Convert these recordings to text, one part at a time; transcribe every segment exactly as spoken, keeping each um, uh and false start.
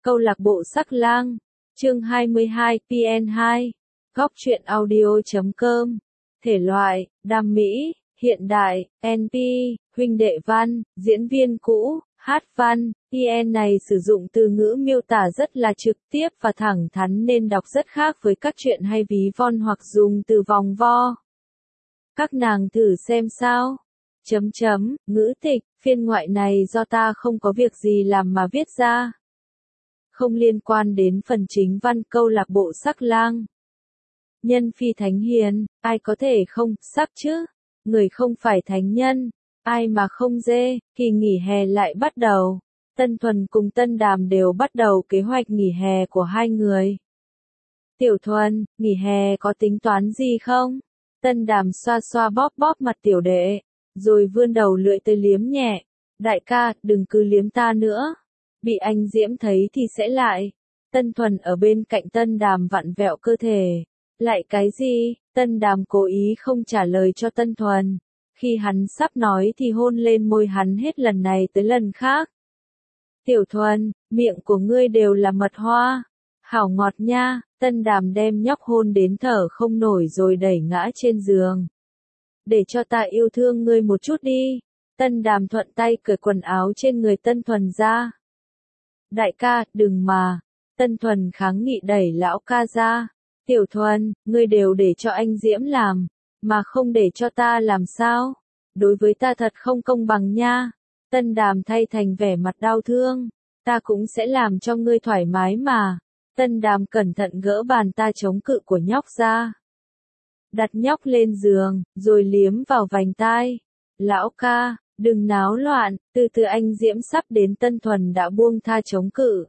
Câu lạc bộ Sắc Lang, chương hai mươi hai, P N hai, góc truyện audio chấm com, thể loại, đam mỹ, hiện đại, N P, huynh đệ văn, diễn viên cũ, hát văn, P N này sử dụng từ ngữ miêu tả rất là trực tiếp và thẳng thắn nên đọc rất khác với các truyện hay ví von hoặc dùng từ vòng vo. Các nàng thử xem sao. Chấm chấm, ngữ tịch, phiên ngoại này do ta không có việc gì làm mà viết ra. Không liên quan đến phần chính văn câu lạc bộ Sắc Lang. Nhân phi thánh hiền, ai có thể không sắc chứ? Người không phải thánh nhân, ai mà không dê, kỳ nghỉ hè lại bắt đầu. Tân Thuần cùng Tân Đàm đều bắt đầu kế hoạch nghỉ hè của hai người. Tiểu Thuần, nghỉ hè có tính toán gì không? Tân Đàm xoa xoa bóp bóp mặt tiểu đệ, rồi vươn đầu lưỡi tới liếm nhẹ. Đại ca, đừng cứ liếm ta nữa. Bị anh Diễm thấy thì sẽ lại. Tân Thuần ở bên cạnh Tân Đàm vặn vẹo cơ thể. Lại cái gì? Tân Đàm cố ý không trả lời cho Tân Thuần. Khi hắn sắp nói thì hôn lên môi hắn hết lần này tới lần khác. Tiểu Thuần, miệng của ngươi đều là mật hoa. Hảo ngọt nha. Tân Đàm đem nhóc hôn đến thở không nổi rồi đẩy ngã trên giường. Để cho ta yêu thương ngươi một chút đi. Tân Đàm thuận tay cởi quần áo trên người Tân Thuần ra. Đại ca, đừng mà. Tân Thuần kháng nghị đẩy lão ca ra. Tiểu Thuần, ngươi đều để cho anh Diễm làm, mà không để cho ta làm sao? Đối với ta thật không công bằng nha. Tân Đàm thay thành vẻ mặt đau thương. Ta cũng sẽ làm cho ngươi thoải mái mà. Tân Đàm cẩn thận gỡ bàn tay chống cự của nhóc ra. Đặt nhóc lên giường, rồi liếm vào vành tai. Lão ca, đừng náo loạn, từ từ anh Diễm sắp đến Tân Thuần đã buông tha chống cự.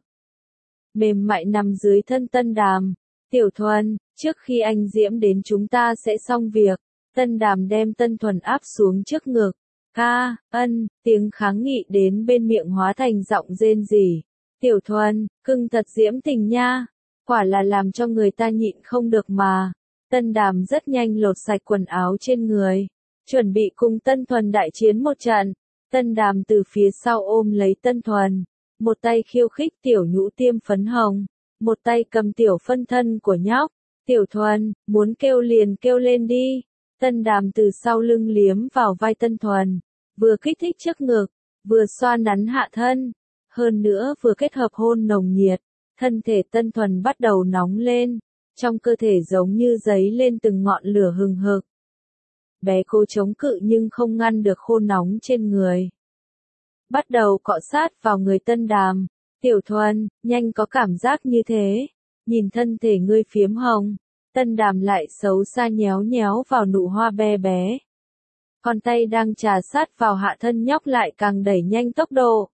Mềm mại nằm dưới thân Tân Đàm. Tiểu Thuần, trước khi anh Diễm đến chúng ta sẽ xong việc. Tân Đàm đem Tân Thuần áp xuống trước ngực. Ca, ân, tiếng kháng nghị đến bên miệng hóa thành giọng rên rỉ. Tiểu Thuần, cưng thật diễm tình nha. Quả là làm cho người ta nhịn không được mà. Tân Đàm rất nhanh lột sạch quần áo trên người. Chuẩn bị cùng Tân Thuần đại chiến một trận. Tân Đàm từ phía sau ôm lấy Tân Thuần. Một tay khiêu khích tiểu nhũ tiêm phấn hồng. Một tay cầm tiểu phân thân của nhóc. Tiểu Thuần, muốn kêu liền kêu lên đi. Tân Đàm từ sau lưng liếm vào vai Tân Thuần. Vừa kích thích trước ngực. Vừa xoa nắn hạ thân. Hơn nữa vừa kết hợp hôn nồng nhiệt. Thân thể Tân Thuần bắt đầu nóng lên. Trong cơ thể giống như giấy lên từng ngọn lửa hừng hực. Bé cố chống cự nhưng không ngăn được khô nóng trên người. Bắt đầu cọ sát vào người Tân Đàm. Tiểu Thuần, nhanh có cảm giác như thế. Nhìn thân thể ngươi phiếm hồng. Tân Đàm lại xấu xa nhéo nhéo vào nụ hoa bé bé. Con tay đang trà sát vào hạ thân nhóc lại càng đẩy nhanh tốc độ.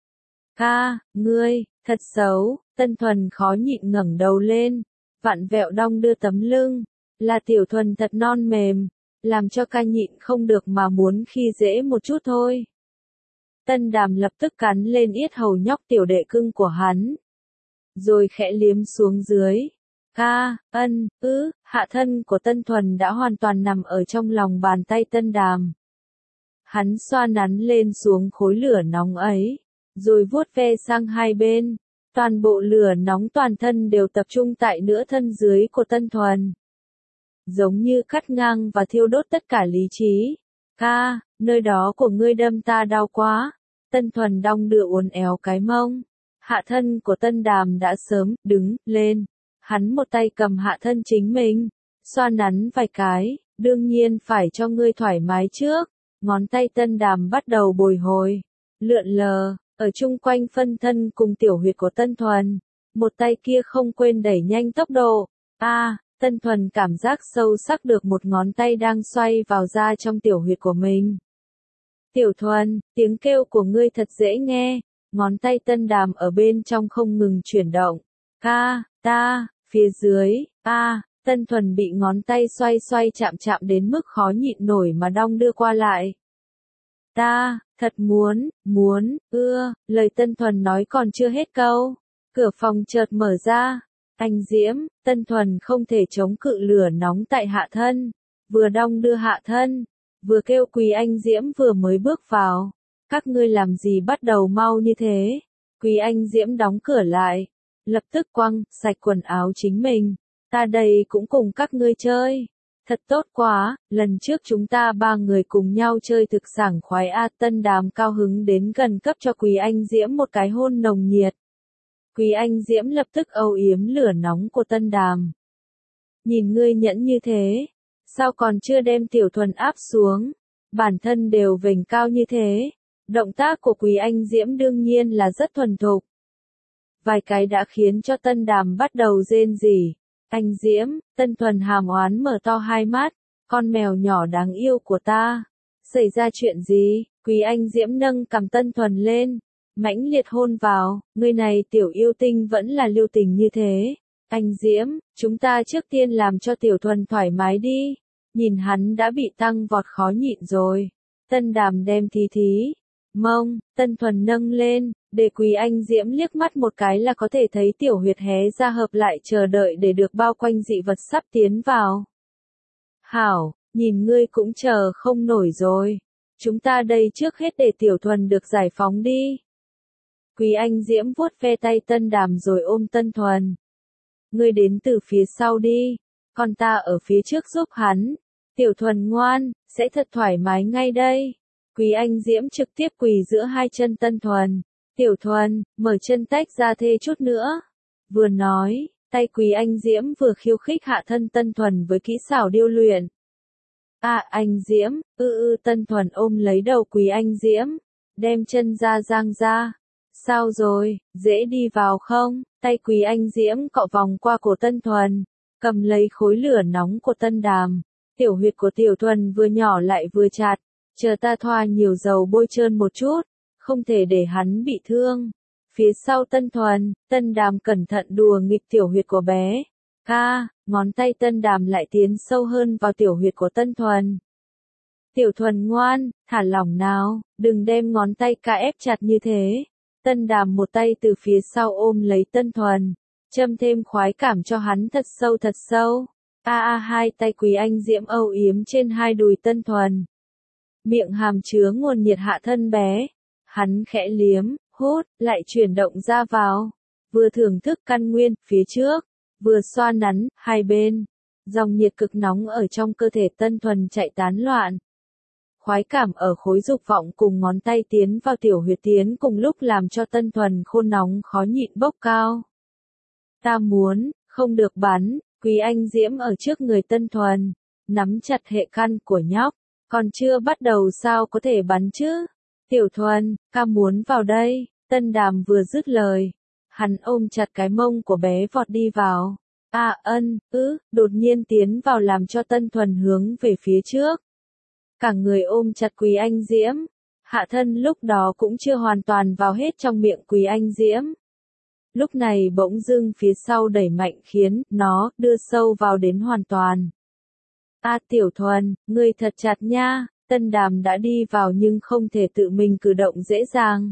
Ca, ngươi, thật xấu. Tân Thuần khó nhịn ngẩng đầu lên. Vặn vẹo đong đưa tấm lưng. Là Tiểu Thuần thật non mềm. Làm cho ca nhịn không được mà muốn khi dễ một chút thôi. Tân Đàm lập tức cắn lên yết hầu nhóc tiểu đệ cưng của hắn. Rồi khẽ liếm xuống dưới. Ca, ân, ư, hạ thân của Tân Thuần đã hoàn toàn nằm ở trong lòng bàn tay Tân Đàm. Hắn xoa nắn lên xuống khối lửa nóng ấy. Rồi vuốt ve sang hai bên. Toàn bộ lửa nóng toàn thân đều tập trung tại nửa thân dưới của Tân Thuần. Giống như cắt ngang và thiêu đốt tất cả lý trí. Ca, nơi đó của ngươi đâm ta đau quá. Tân Thuần đong đưa uốn éo cái mông. Hạ thân của Tân Đàm đã sớm đứng lên. Hắn một tay cầm hạ thân chính mình. Xoa nắn vài cái. Đương nhiên phải cho ngươi thoải mái trước. Ngón tay Tân Đàm bắt đầu bồi hồi. Lượn lờ. Ở chung quanh phân thân cùng tiểu huyệt của Tân Thuần. Một tay kia không quên đẩy nhanh tốc độ. A, à, Tân Thuần cảm giác sâu sắc được một ngón tay đang xoay vào da trong tiểu huyệt của mình. Tiểu Thuần, tiếng kêu của ngươi thật dễ nghe. Ngón tay Tân Đàm ở bên trong không ngừng chuyển động. Ca, ta, phía dưới, a, à, Tân Thuần bị ngón tay xoay xoay chạm chạm đến mức khó nhịn nổi mà đong đưa qua lại. Ta, thật muốn, muốn, ưa, lời Tân Thuần nói còn chưa hết câu. Cửa phòng chợt mở ra. Anh Diễm, Tân Thuần không thể chống cự lửa nóng tại hạ thân. Vừa đong đưa hạ thân. Vừa kêu Quý Anh Diễm vừa mới bước vào. Các ngươi làm gì bắt đầu mau như thế? Quý Anh Diễm đóng cửa lại. lập tức quăng sạch quần áo chính mình. Ta đây cũng cùng các ngươi chơi. Thật tốt quá, lần trước chúng ta ba người cùng nhau chơi thực sảng khoái a. Tân Đàm cao hứng đến gần cấp cho Quý Anh Diễm một cái hôn nồng nhiệt. Quý Anh Diễm lập tức âu yếm lửa nóng của Tân Đàm. Nhìn ngươi nhẫn như thế, sao còn chưa đem Tiểu Thuần áp xuống, bản thân đều vểnh cao như thế. Động tác của Quý Anh Diễm đương nhiên là rất thuần thục. Vài cái đã khiến cho Tân Đàm bắt đầu rên rỉ. Anh Diễm, Tân Thuần hàm oán mở to hai mắt, con mèo nhỏ đáng yêu của ta. Xảy ra chuyện gì? Quý Anh Diễm nâng cằm Tân Thuần lên, mãnh liệt hôn vào, người này tiểu yêu tinh vẫn là lưu tình như thế. Anh Diễm, chúng ta trước tiên làm cho Tiểu Thuần thoải mái đi. Nhìn hắn đã bị tăng vọt khó nhịn rồi. Tân Đàm đem thí thí mông, Tân Thuần nâng lên, để Quý Anh Diễm liếc mắt một cái là có thể thấy tiểu huyệt hé ra hợp lại chờ đợi để được bao quanh dị vật sắp tiến vào. Hảo, nhìn ngươi cũng chờ không nổi rồi. Chúng ta đây trước hết để Tiểu Thuần được giải phóng đi. Quý Anh Diễm vuốt ve tay Tân Đàm rồi ôm Tân Thuần. Ngươi đến từ phía sau đi, còn ta ở phía trước giúp hắn. Tiểu Thuần ngoan, sẽ thật thoải mái ngay đây. Quý Anh Diễm trực tiếp quỳ giữa hai chân Tân Thuần. Tiểu Thuần, mở chân tách ra thê chút nữa. Vừa nói, tay Quý Anh Diễm vừa khiêu khích hạ thân Tân Thuần với kỹ xảo điêu luyện. À anh Diễm, ư ư Tân Thuần ôm lấy đầu Quý Anh Diễm, đem chân ra giang ra. Sao rồi, dễ đi vào không? Tay Quý Anh Diễm cọ vòng qua cổ Tân Thuần, cầm lấy khối lửa nóng của Tân Đàm. Tiểu huyệt của Tiểu Thuần vừa nhỏ lại vừa chặt, chờ ta thoa nhiều dầu bôi trơn một chút, không thể để hắn bị thương. Phía sau Tân Thuần, Tân Đàm cẩn thận đùa nghịch tiểu huyệt của bé. Ca, ngón tay Tân Đàm lại tiến sâu hơn vào tiểu huyệt của Tân Thuần. Tiểu Thuần ngoan, thả lỏng nào, đừng đem ngón tay ca ép chặt như thế. Tân Đàm một tay từ phía sau ôm lấy Tân Thuần, châm thêm khoái cảm cho hắn thật sâu thật sâu. A a hai tay Quý Anh Diễm âu yếm trên hai đùi Tân Thuần. Miệng hàm chứa nguồn nhiệt hạ thân bé. Hắn khẽ liếm, hút, lại chuyển động ra vào. Vừa thưởng thức căn nguyên, phía trước, vừa xoa nắn, hai bên. Dòng nhiệt cực nóng ở trong cơ thể Tân Thuần chạy tán loạn. Khoái cảm ở khối dục vọng cùng ngón tay tiến vào tiểu huyệt tiến cùng lúc làm cho Tân Thuần khôn nóng khó nhịn bốc cao. Ta muốn, không được bắn. Quý Anh Diễm ở trước người Tân Thuần, nắm chặt hệ căn của nhóc. Còn chưa bắt đầu sao có thể bắn chứ? Tiểu Thuần, ca muốn vào đây. Tân Đàm vừa dứt lời, hắn ôm chặt cái mông của bé vọt đi vào. À ân, ư, đột nhiên tiến vào làm cho Tân Thuần hướng về phía trước. Cả người ôm chặt Quý Anh Diễm. Hạ thân lúc đó cũng chưa hoàn toàn vào hết trong miệng Quý Anh Diễm. Lúc này bỗng dưng phía sau đẩy mạnh khiến nó đưa sâu vào đến hoàn toàn. A Tiểu Thuần, ngươi thật chặt nha. Tân Đàm đã đi vào nhưng không thể tự mình cử động dễ dàng.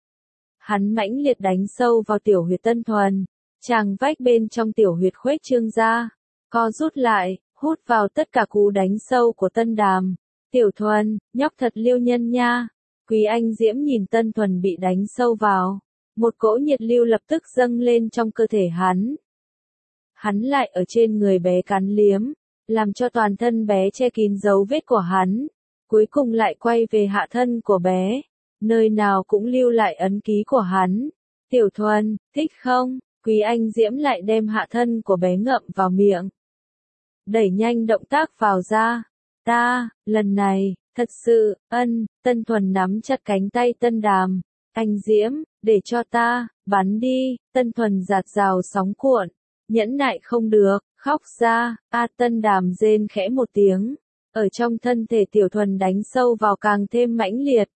Hắn mãnh liệt đánh sâu vào tiểu huyệt Tân Thuần. Tràng vách bên trong tiểu huyệt khuếch trương ra, co rút lại, hút vào tất cả cú đánh sâu của Tân Đàm. Tiểu Thuần, nhóc thật liêu nhân nha. Quý Anh Diễm nhìn Tân Thuần bị đánh sâu vào. Một cỗ nhiệt lưu lập tức dâng lên trong cơ thể hắn. Hắn lại ở trên người bé cắn liếm, làm cho toàn thân bé che kín dấu vết của hắn. Cuối cùng lại quay về hạ thân của bé, nơi nào cũng lưu lại ấn ký của hắn. Tiểu Thuần, thích không? Quý Anh Diễm lại đem hạ thân của bé ngậm vào miệng. Đẩy nhanh động tác vào ra. Ta, lần này, thật sự, ân, Tân Thuần nắm chặt cánh tay Tân Đàm. Anh Diễm, để cho ta, bắn đi. Tân Thuần giạt rào sóng cuộn. Nhẫn nại không được, khóc ra. A Tân Đàm rên khẽ một tiếng. Ở trong thân thể Tiểu Thuần đánh sâu vào càng thêm mãnh liệt.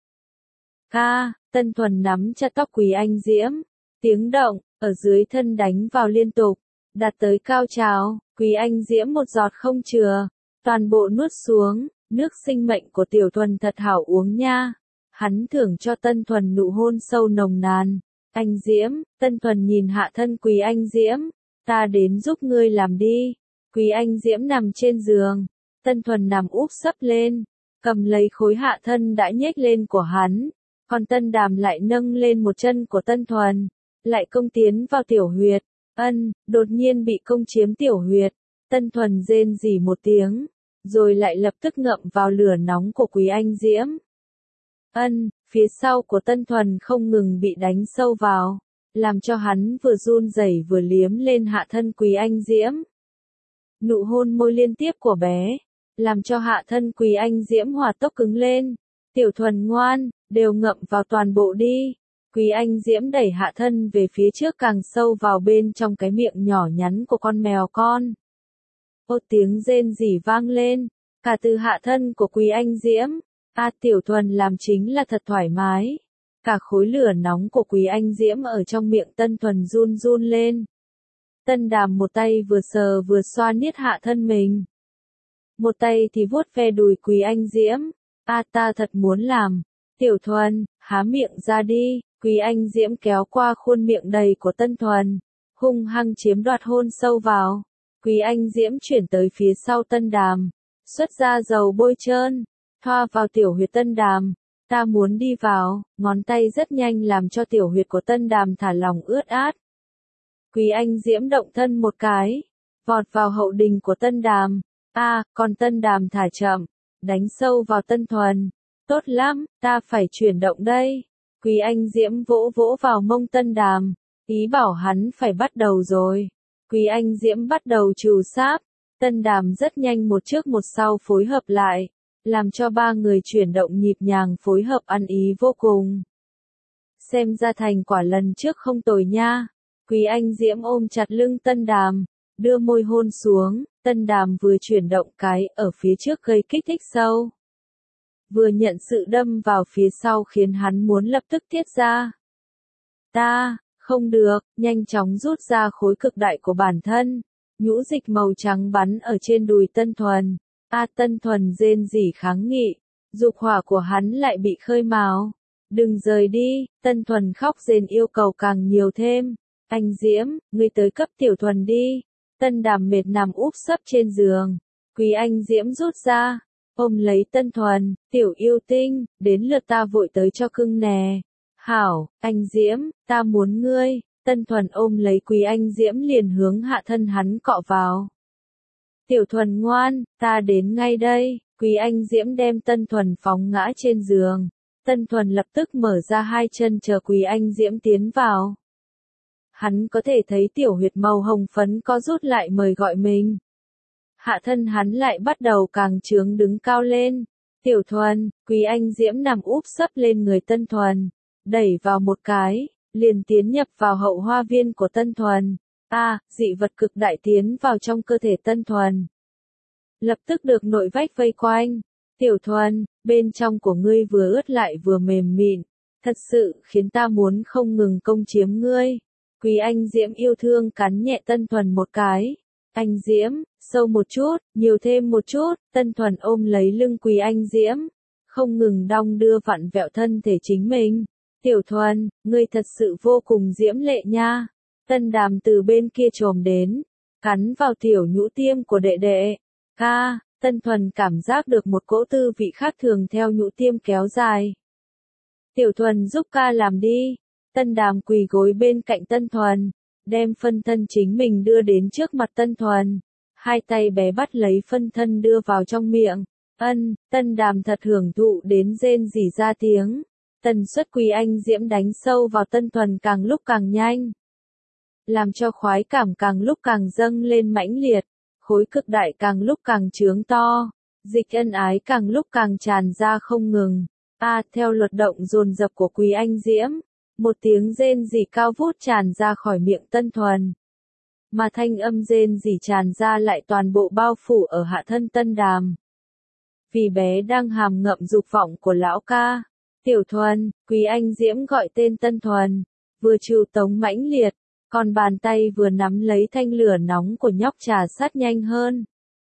Ca, Tân Thuần nắm chặt tóc Quý Anh Diễm. Tiếng động, ở dưới thân đánh vào liên tục. Đạt tới cao trào, Quý Anh Diễm một giọt không chừa. Toàn bộ nuốt xuống, nước sinh mệnh của Tiểu Thuần thật hảo uống nha. Hắn thưởng cho Tân Thuần nụ hôn sâu nồng nàn. Anh Diễm, Tân Thuần nhìn hạ thân Quý Anh Diễm. Ta đến giúp ngươi làm đi. Quý Anh Diễm nằm trên giường. Tân Thuần nằm úp sấp lên, cầm lấy khối hạ thân đã nhếch lên của hắn. Còn Tân Đàm lại nâng lên một chân của Tân Thuần, lại công tiến vào tiểu huyệt. Ân, đột nhiên bị công chiếm tiểu huyệt, Tân Thuần rên rỉ một tiếng, rồi lại lập tức ngậm vào lửa nóng của Quý Anh Diễm. Ân, phía sau của Tân Thuần không ngừng bị đánh sâu vào, làm cho hắn vừa run rẩy vừa liếm lên hạ thân Quý Anh Diễm. Nụ hôn môi liên tiếp của bé, làm cho hạ thân Quý Anh Diễm hòa tốc cứng lên. Tiểu Thuần ngoan, đều ngậm vào toàn bộ đi. Quý Anh Diễm đẩy hạ thân về phía trước càng sâu vào bên trong cái miệng nhỏ nhắn của con mèo con. Một tiếng rên rỉ vang lên, cả từ hạ thân của Quý Anh Diễm. A Tiểu Thuần làm chính là thật thoải mái. Cả khối lửa nóng của Quý Anh Diễm ở trong miệng Tân Thuần run run lên. Tân Đàm một tay vừa sờ vừa xoa niết hạ thân mình. Một tay thì vuốt ve đùi Quý Anh Diễm. A ta thật muốn làm. Tiểu Thuần, há miệng ra đi. Quý Anh Diễm kéo qua khuôn miệng đầy của Tân Thuần, hung hăng chiếm đoạt hôn sâu vào. Quý Anh Diễm chuyển tới phía sau Tân Đàm, xuất ra dầu bôi trơn, thoa vào tiểu huyệt Tân Đàm. Ta muốn đi vào, ngón tay rất nhanh làm cho tiểu huyệt của Tân Đàm thả lỏng ướt át. Quý Anh Diễm động thân một cái, vọt vào hậu đình của Tân Đàm. A, à, còn Tân Đàm thả chậm, đánh sâu vào Tân Thuần. Tốt lắm, ta phải chuyển động đây. Quý Anh Diễm vỗ vỗ vào mông Tân Đàm, ý bảo hắn phải bắt đầu rồi. Quý Anh Diễm bắt đầu trù sáp, Tân Đàm rất nhanh một trước một sau phối hợp lại, làm cho ba người chuyển động nhịp nhàng phối hợp ăn ý vô cùng. Xem ra thành quả lần trước không tồi nha. Quý Anh Diễm ôm chặt lưng Tân Đàm, đưa môi hôn xuống, Tân Đàm vừa chuyển động cái ở phía trước gây kích thích sâu. Vừa nhận sự đâm vào phía sau khiến hắn muốn lập tức tiết ra. Ta, không được, nhanh chóng rút ra khối cực đại của bản thân. Nhũ dịch màu trắng bắn ở trên đùi Tân Thuần. A Tân Thuần rên rỉ kháng nghị, dục hỏa của hắn lại bị khơi mào. Đừng rời đi, Tân Thuần khóc rên yêu cầu càng nhiều thêm. Anh Diễm, ngươi tới cấp Tiểu Thuần đi. Tân Đàm mệt nằm úp sấp trên giường. Quý Anh Diễm rút ra, ôm lấy Tân Thuần, tiểu yêu tinh, đến lượt ta vội tới cho cưng nè. Hảo, anh Diễm, ta muốn ngươi. Tân Thuần ôm lấy Quý Anh Diễm liền hướng hạ thân hắn cọ vào. Tiểu Thuần ngoan, ta đến ngay đây. Quý Anh Diễm đem Tân Thuần phóng ngã trên giường. Tân Thuần lập tức mở ra hai chân chờ Quý Anh Diễm tiến vào. Hắn có thể thấy tiểu huyệt màu hồng phấn có rút lại mời gọi mình. Hạ thân hắn lại bắt đầu càng trướng đứng cao lên. Tiểu Thuần, Quý Anh Diễm nằm úp sấp lên người Tân Thuần, đẩy vào một cái, liền tiến nhập vào hậu hoa viên của Tân Thuần. A, à, dị vật cực đại tiến vào trong cơ thể Tân Thuần. Lập tức được nội vách vây quanh. Tiểu Thuần, bên trong của ngươi vừa ướt lại vừa mềm mịn, thật sự khiến ta muốn không ngừng công chiếm ngươi. Quý Anh Diễm yêu thương cắn nhẹ Tân Thuần một cái. Anh Diễm, sâu một chút, nhiều thêm một chút. Tân Thuần ôm lấy lưng Quý Anh Diễm, không ngừng đong đưa vặn vẹo thân thể chính mình. Tiểu Thuần, ngươi thật sự vô cùng diễm lệ nha. Tân Đàm từ bên kia trồm đến, cắn vào tiểu nhũ tiêm của đệ đệ. Ca, Tân Thuần cảm giác được một cỗ tư vị khác thường theo nhũ tiêm kéo dài. Tiểu Thuần giúp ca làm đi. Tân Đàm quỳ gối bên cạnh Tân Thuần, đem phân thân chính mình đưa đến trước mặt Tân Thuần. Hai tay bé bắt lấy phân thân đưa vào trong miệng. Ân, Tân Đàm thật hưởng thụ đến rên rỉ ra tiếng. Tần suất Quý Anh Diễm đánh sâu vào Tân Thuần càng lúc càng nhanh, làm cho khoái cảm càng lúc càng dâng lên mãnh liệt, khối cực đại càng lúc càng trướng to, dịch ân ái càng lúc càng tràn ra không ngừng. A, à, theo luật động dồn dập của Quý Anh Diễm, một tiếng rên rỉ cao vút tràn ra khỏi miệng Tân Thuần, mà thanh âm rên rỉ tràn ra lại toàn bộ bao phủ ở hạ thân Tân Đàm. Vì bé đang hàm ngậm dục vọng của lão ca. Tiểu Thuần, Quý Anh Diễm gọi tên Tân Thuần, vừa trù tống mãnh liệt, còn bàn tay vừa nắm lấy thanh lửa nóng của nhóc trà sát nhanh hơn.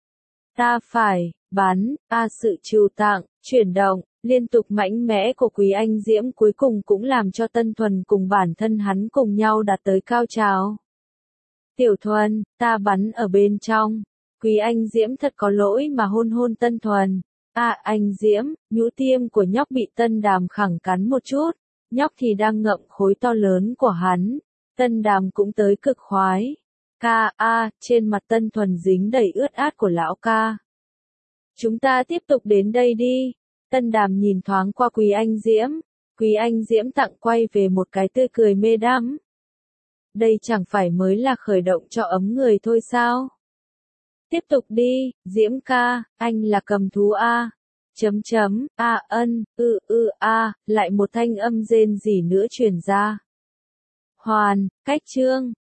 Ta phải, bắn, a sự trù tạng, chuyển động, liên tục mạnh mẽ của Quý Anh Diễm cuối cùng cũng làm cho Tân Thuần cùng bản thân hắn cùng nhau đạt tới cao trào. Tiểu Thuần, ta bắn ở bên trong. Quý Anh Diễm thật có lỗi mà hôn hôn Tân Thuần. À, anh Diễm, nhũ tiêm của nhóc bị Tân Đàm khẳng cắn một chút, nhóc thì đang ngậm khối to lớn của hắn. Tân Đàm cũng tới cực khoái, Ca, a, trên mặt Tân Thuần dính đầy ướt át của lão ca. Chúng ta tiếp tục đến đây đi. Tân Đàm nhìn thoáng qua Quý Anh Diễm. Quý Anh Diễm tặng quay về một cái tươi cười mê đắm. Đây chẳng phải mới là khởi động cho ấm người thôi sao? Tiếp tục đi, Diễm ca, anh là cầm thú a. Chấm chấm, a ân, ư ư a, lại một thanh âm rên rỉ nữa truyền ra. Hoàn, cách chương.